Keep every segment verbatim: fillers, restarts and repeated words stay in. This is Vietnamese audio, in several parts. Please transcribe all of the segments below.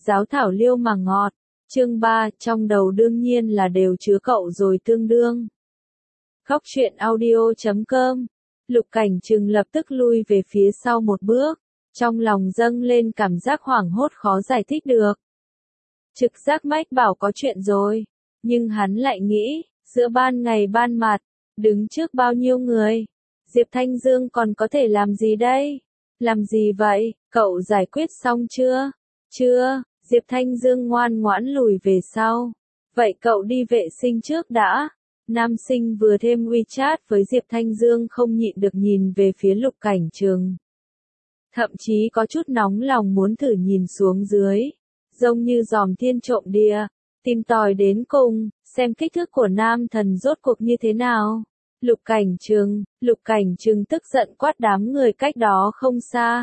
giáo thảo liêu mà ngọt. Chương ba, trong đầu đương nhiên là đều chứa cậu rồi tương đương. Góc truyện audio chấm com. Lục Cảnh Trừng lập tức lui về phía sau một bước, trong lòng dâng lên cảm giác hoảng hốt khó giải thích được. Trực giác mách bảo có chuyện rồi, nhưng hắn lại nghĩ, giữa ban ngày ban mặt, đứng trước bao nhiêu người, Diệp Thanh Dương còn có thể làm gì đây? Làm gì vậy, cậu giải quyết xong chưa? Chưa, Diệp Thanh Dương ngoan ngoãn lùi về sau. Vậy cậu đi vệ sinh trước đã. Nam sinh vừa thêm WeChat với Diệp Thanh Dương không nhịn được nhìn về phía Lục Cảnh Trừng. Thậm chí có chút nóng lòng muốn thử nhìn xuống dưới, giống như giòm thiên trộm đĩa, tìm tòi đến cùng, xem kích thước của nam thần rốt cuộc như thế nào. Lục Cảnh Trừng, Lục Cảnh Trừng tức giận quát đám người cách đó không xa.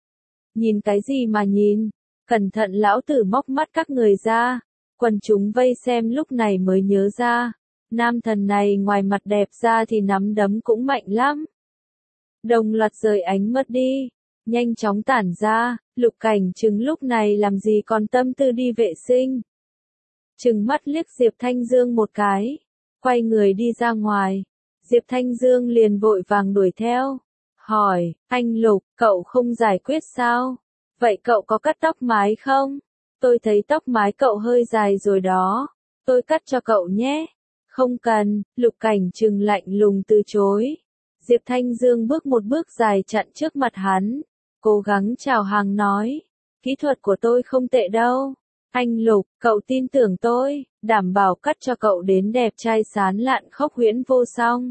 Nhìn cái gì mà nhìn, cẩn thận lão tử móc mắt các người ra. Quần chúng vây xem lúc này mới nhớ ra, nam thần này ngoài mặt đẹp ra thì nắm đấm cũng mạnh lắm. Đồng loạt rời ánh mất đi, nhanh chóng tản ra. Lục Cảnh Trừng lúc này làm gì còn tâm tư đi vệ sinh. Trừng mắt liếc Diệp Thanh Dương một cái, quay người đi ra ngoài. Diệp Thanh Dương liền vội vàng đuổi theo, hỏi, anh Lục, cậu không giải quyết sao? Vậy cậu có cắt tóc mái không? Tôi thấy tóc mái cậu hơi dài rồi đó, tôi cắt cho cậu nhé. Không cần, Lục Cảnh Trừng lạnh lùng từ chối. Diệp Thanh Dương bước một bước dài chặn trước mặt hắn, cố gắng chào hàng nói, kỹ thuật của tôi không tệ đâu. Anh Lục, cậu tin tưởng tôi, đảm bảo cắt cho cậu đến đẹp trai sán lạn khốc huyễn vô song.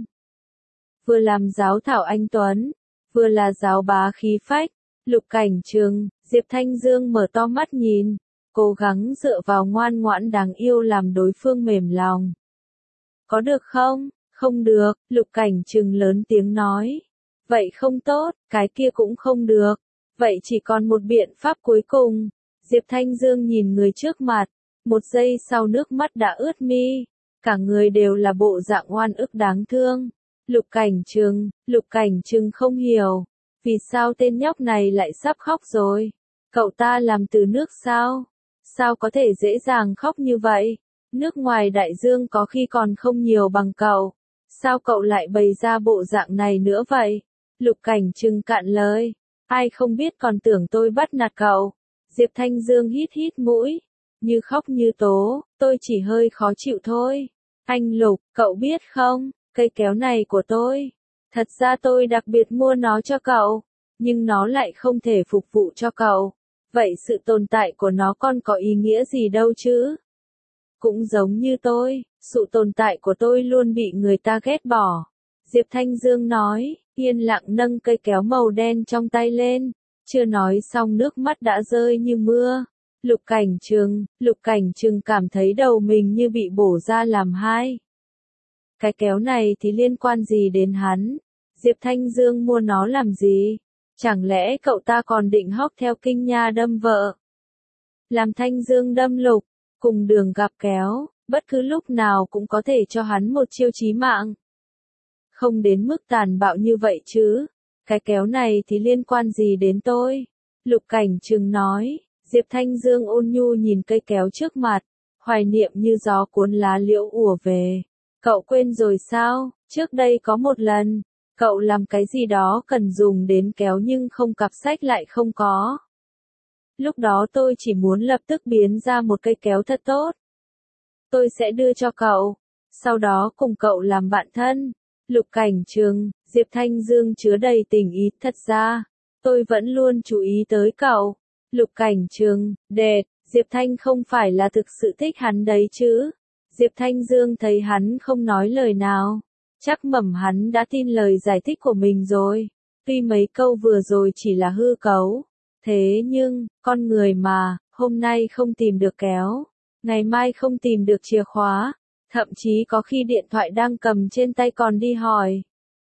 Vừa làm giáo thảo anh Tuấn, vừa là giáo bá khí phách. Lục Cảnh Trừng, Diệp Thanh Dương mở to mắt nhìn, cố gắng dựa vào ngoan ngoãn đáng yêu làm đối phương mềm lòng. Có được không? Không được, Lục Cảnh Trừng lớn tiếng nói. Vậy không tốt, cái kia cũng không được. Vậy chỉ còn một biện pháp cuối cùng. Diệp Thanh Dương nhìn người trước mặt, một giây sau nước mắt đã ướt mi, cả người đều là bộ dạng oan ức đáng thương. Lục Cảnh Trừng, Lục Cảnh Trừng không hiểu, vì sao tên nhóc này lại sắp khóc rồi? Cậu ta làm từ nước sao? Sao có thể dễ dàng khóc như vậy? Nước ngoài đại dương có khi còn không nhiều bằng cậu. Sao cậu lại bày ra bộ dạng này nữa vậy? Lục Cảnh Trừng cạn lời. Ai không biết còn tưởng tôi bắt nạt cậu. Diệp Thanh Dương hít hít mũi. Như khóc như tố, tôi chỉ hơi khó chịu thôi. Anh Lục, cậu biết không, cây kéo này của tôi. Thật ra tôi đặc biệt mua nó cho cậu, nhưng nó lại không thể phục vụ cho cậu. Vậy sự tồn tại của nó còn có ý nghĩa gì đâu chứ? Cũng giống như tôi, sự tồn tại của tôi luôn bị người ta ghét bỏ. Diệp Thanh Dương nói, yên lặng nâng cây kéo màu đen trong tay lên, chưa nói xong nước mắt đã rơi như mưa. Lục Cảnh Trừng, Lục Cảnh Trừng cảm thấy đầu mình như bị bổ ra làm hai. Cái kéo này thì liên quan gì đến hắn? Diệp Thanh Dương mua nó làm gì? Chẳng lẽ cậu ta còn định hóc theo kinh nha đâm vợ? Làm Thanh Dương đâm Lục, cùng đường gặp kéo, bất cứ lúc nào cũng có thể cho hắn một chiêu chí mạng. Không đến mức tàn bạo như vậy chứ, cái kéo này thì liên quan gì đến tôi? Lục Cảnh Trừng nói. Diệp Thanh Dương ôn nhu nhìn cây kéo trước mặt, hoài niệm như gió cuốn lá liễu ùa về. Cậu quên rồi sao, trước đây có một lần, cậu làm cái gì đó cần dùng đến kéo nhưng không cặp sách lại không có. Lúc đó tôi chỉ muốn lập tức biến ra một cây kéo thật tốt. Tôi sẽ đưa cho cậu, sau đó cùng cậu làm bạn thân. Lục Cảnh Trừng, Diệp Thanh Dương chứa đầy tình ý, thật ra, tôi vẫn luôn chú ý tới cậu. Lục Cảnh Trừng, đệt, Diệp Thanh không phải là thực sự thích hắn đấy chứ. Diệp Thanh Dương thấy hắn không nói lời nào, chắc mẩm hắn đã tin lời giải thích của mình rồi. Tuy mấy câu vừa rồi chỉ là hư cấu, thế nhưng, con người mà, hôm nay không tìm được kéo, ngày mai không tìm được chìa khóa, thậm chí có khi điện thoại đang cầm trên tay còn đi hỏi.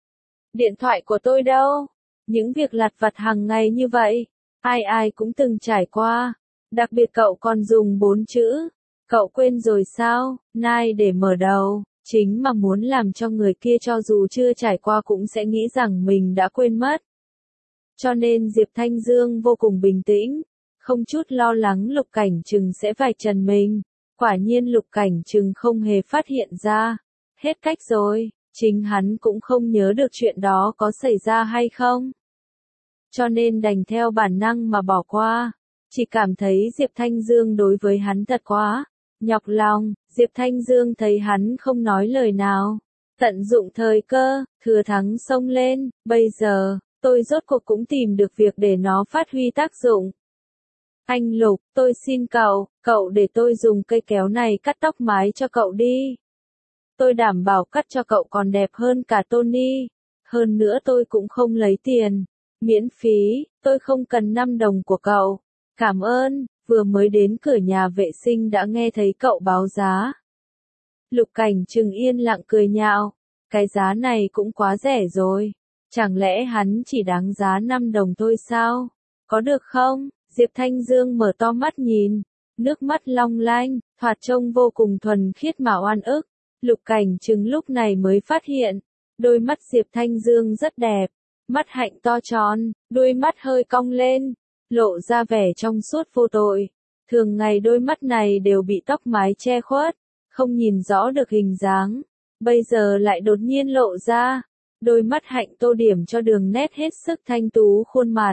Điện thoại của tôi đâu? Những việc lặt vặt hàng ngày như vậy, ai ai cũng từng trải qua, đặc biệt cậu còn dùng bốn chữ. Cậu quên rồi sao, nai để mở đầu, chính mà muốn làm cho người kia cho dù chưa trải qua cũng sẽ nghĩ rằng mình đã quên mất. Cho nên Diệp Thanh Dương vô cùng bình tĩnh, không chút lo lắng Lục Cảnh Trừng sẽ vạch trần mình. Quả nhiên Lục Cảnh Trừng không hề phát hiện ra. Hết cách rồi, chính hắn cũng không nhớ được chuyện đó có xảy ra hay không. Cho nên đành theo bản năng mà bỏ qua. Chỉ cảm thấy Diệp Thanh Dương đối với hắn thật quá nhọc lòng. Diệp Thanh Dương thấy hắn không nói lời nào, tận dụng thời cơ, thừa thắng xông lên. Bây giờ, tôi rốt cuộc cũng tìm được việc để nó phát huy tác dụng. Anh Lục, tôi xin cậu, cậu để tôi dùng cây kéo này cắt tóc mái cho cậu đi. Tôi đảm bảo cắt cho cậu còn đẹp hơn cả Tony. Hơn nữa tôi cũng không lấy tiền. Miễn phí, tôi không cần năm đồng của cậu. Cảm ơn, vừa mới đến cửa nhà vệ sinh đã nghe thấy cậu báo giá. Lục Cảnh Trừng yên lặng cười nhạo. Cái giá này cũng quá rẻ rồi. Chẳng lẽ hắn chỉ đáng giá năm đồng thôi sao? Có được không? Diệp Thanh Dương mở to mắt nhìn. Nước mắt long lanh, thoạt trông vô cùng thuần khiết mà oan ức. Lục Cảnh Trừng lúc này mới phát hiện. Đôi mắt Diệp Thanh Dương rất đẹp. Mắt hạnh to tròn, đôi mắt hơi cong lên. Lộ ra vẻ trong suốt vô tội. Thường ngày đôi mắt này đều bị tóc mái che khuất, không nhìn rõ được hình dáng. Bây giờ lại đột nhiên lộ ra. Đôi mắt hạnh tô điểm cho đường nét hết sức thanh tú khuôn mặt.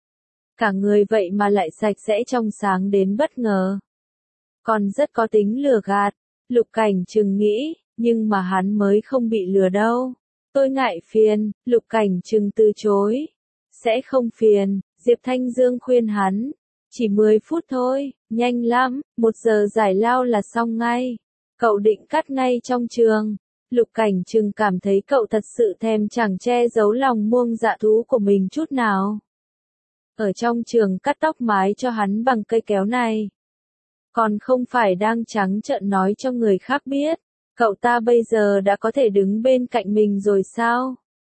Cả người vậy mà lại sạch sẽ trong sáng đến bất ngờ. Còn rất có tính lừa gạt. Lục Cảnh Trừng nghĩ, nhưng mà hắn mới không bị lừa đâu. Tôi ngại phiền, Lục Cảnh Trừng từ chối. Sẽ không phiền, Diệp Thanh Dương khuyên hắn. Chỉ mười phút thôi, nhanh lắm, một giờ giải lao là xong ngay. Cậu định cắt ngay trong trường. Lục Cảnh Trừng cảm thấy cậu thật sự thèm chẳng che giấu lòng muông dạ thú của mình chút nào. Ở trong trường cắt tóc mái cho hắn bằng cây kéo này. Còn không phải đang trắng trợn nói cho người khác biết. Cậu ta bây giờ đã có thể đứng bên cạnh mình rồi sao?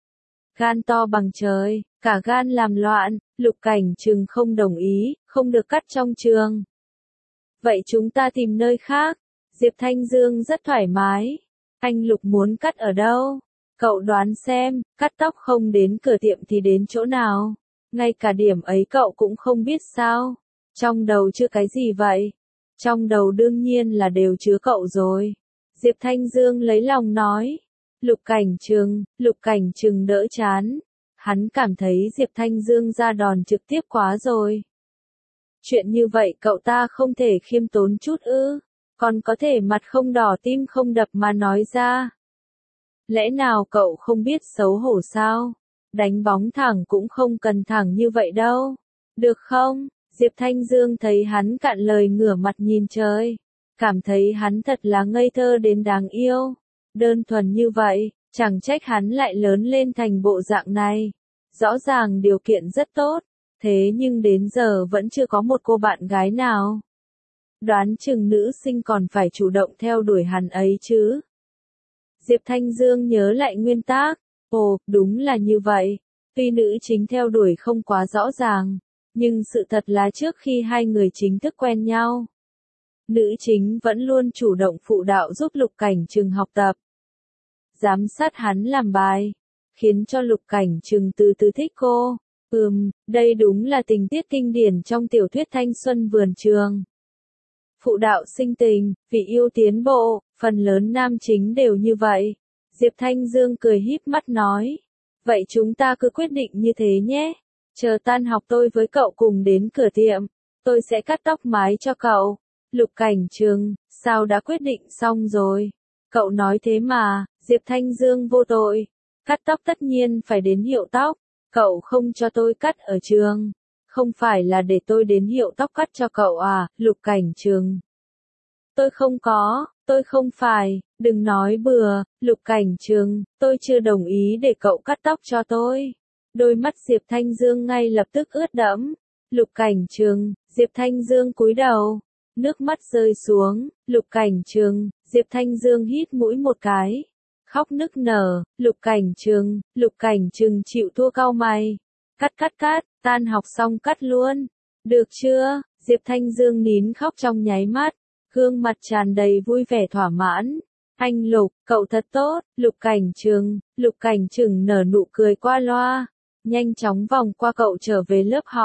Gan to bằng trời, cả gan làm loạn. Lục Cảnh Trừng không đồng ý, không được cắt trong trường. Vậy chúng ta tìm nơi khác. Diệp Thanh Dương rất thoải mái. Anh Lục muốn cắt ở đâu? Cậu đoán xem, cắt tóc không đến cửa tiệm thì đến chỗ nào? Ngay cả điểm ấy cậu cũng không biết sao? Trong đầu chưa cái gì vậy? Trong đầu đương nhiên là đều chứa cậu rồi. Diệp Thanh Dương lấy lòng nói. Lục Cảnh Trừng, Lục Cảnh Trừng đỡ chán. Hắn cảm thấy Diệp Thanh Dương ra đòn trực tiếp quá rồi. Chuyện như vậy cậu ta không thể khiêm tốn chút ư? Còn có thể mặt không đỏ tim không đập mà nói ra. Lẽ nào cậu không biết xấu hổ sao? Đánh bóng thẳng cũng không cần thẳng như vậy đâu. Được không? Diệp Thanh Dương thấy hắn cạn lời ngửa mặt nhìn trời. Cảm thấy hắn thật là ngây thơ đến đáng yêu. Đơn thuần như vậy, chẳng trách hắn lại lớn lên thành bộ dạng này. Rõ ràng điều kiện rất tốt, thế nhưng đến giờ vẫn chưa có một cô bạn gái nào. Đoán chừng nữ sinh còn phải chủ động theo đuổi hắn ấy chứ. Diệp Thanh Dương nhớ lại nguyên tắc. Ồ, đúng là như vậy. Tuy nữ chính theo đuổi không quá rõ ràng, nhưng sự thật là trước khi hai người chính thức quen nhau, nữ chính vẫn luôn chủ động phụ đạo giúp Lục Cảnh Trừng học tập. Giám sát hắn làm bài, khiến cho Lục Cảnh Trừng từ từ thích cô. Ừm, đây đúng là tình tiết kinh điển trong tiểu thuyết thanh xuân vườn trường. Phụ đạo sinh tình, vì yêu tiến bộ, phần lớn nam chính đều như vậy. Diệp Thanh Dương cười híp mắt nói. Vậy chúng ta cứ quyết định như thế nhé. Chờ tan học tôi với cậu cùng đến cửa tiệm. Tôi sẽ cắt tóc mái cho cậu. Lục Cảnh Trừng, sao đã quyết định xong rồi? Cậu nói thế mà. Diệp Thanh Dương vô tội. Cắt tóc tất nhiên phải đến hiệu tóc. Cậu không cho tôi cắt ở trường. Không phải là để tôi đến hiệu tóc cắt cho cậu à, Lục Cảnh Trừng. Tôi không có, tôi không phải, đừng nói bừa, Lục Cảnh Trừng, tôi chưa đồng ý để cậu cắt tóc cho tôi. Đôi mắt Diệp Thanh Dương ngay lập tức ướt đẫm. Lục Cảnh Trừng, Diệp Thanh Dương cúi đầu. Nước mắt rơi xuống, Lục Cảnh Trừng, Diệp Thanh Dương hít mũi một cái. Khóc nức nở, Lục Cảnh Trừng, Lục Cảnh Trừng chịu thua cau mày. Cắt cắt cắt, tan học xong cắt luôn. Được chưa? Diệp Thanh Dương nín khóc trong nháy mắt. Gương mặt tràn đầy vui vẻ thỏa mãn. Anh Lục, cậu thật tốt. Lục Cảnh Trừng, Lục Cảnh Trừng nở nụ cười qua loa. Nhanh chóng vòng qua cậu trở về lớp học.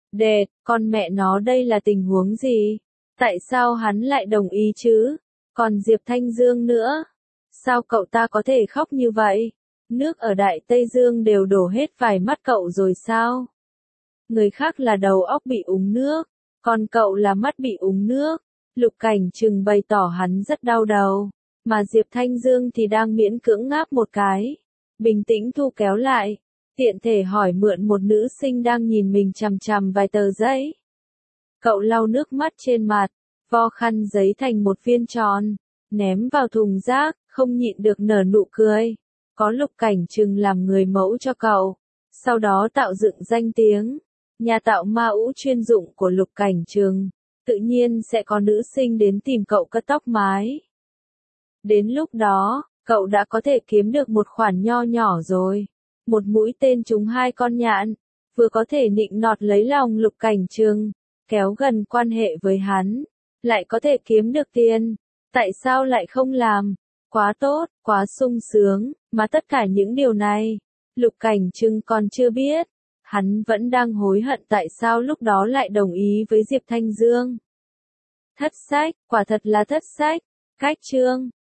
Đệt, con mẹ nó đây là tình huống gì? Tại sao hắn lại đồng ý chứ? Còn Diệp Thanh Dương nữa? Sao cậu ta có thể khóc như vậy? Nước ở Đại Tây Dương đều đổ hết vài mắt cậu rồi sao? Người khác là đầu óc bị úng nước, còn cậu là mắt bị úng nước. Lục Cảnh Trừng bày tỏ hắn rất đau đầu, mà Diệp Thanh Dương thì đang miễn cưỡng ngáp một cái. Bình tĩnh thu kéo lại, tiện thể hỏi mượn một nữ sinh đang nhìn mình chằm chằm vài tờ giấy. Cậu lau nước mắt trên mặt, vo khăn giấy thành một viên tròn, ném vào thùng rác, không nhịn được nở nụ cười. Có Lục Cảnh Trừng làm người mẫu cho cậu, sau đó tạo dựng danh tiếng. Nhà tạo ma ũ chuyên dụng của Lục Cảnh Trừng, tự nhiên sẽ có nữ sinh đến tìm cậu cắt tóc mái. Đến lúc đó, cậu đã có thể kiếm được một khoản nho nhỏ rồi. Một mũi tên trúng hai con nhạn, vừa có thể nịnh nọt lấy lòng Lục Cảnh Trừng, kéo gần quan hệ với hắn, lại có thể kiếm được tiền. Tại sao lại không làm? Quá tốt, quá sung sướng, mà tất cả những điều này, Lục Cảnh Trừng còn chưa biết. Hắn vẫn đang hối hận tại sao lúc đó lại đồng ý với Diệp Thanh Dương. Thất sách, quả thật là thất sách. Cách chương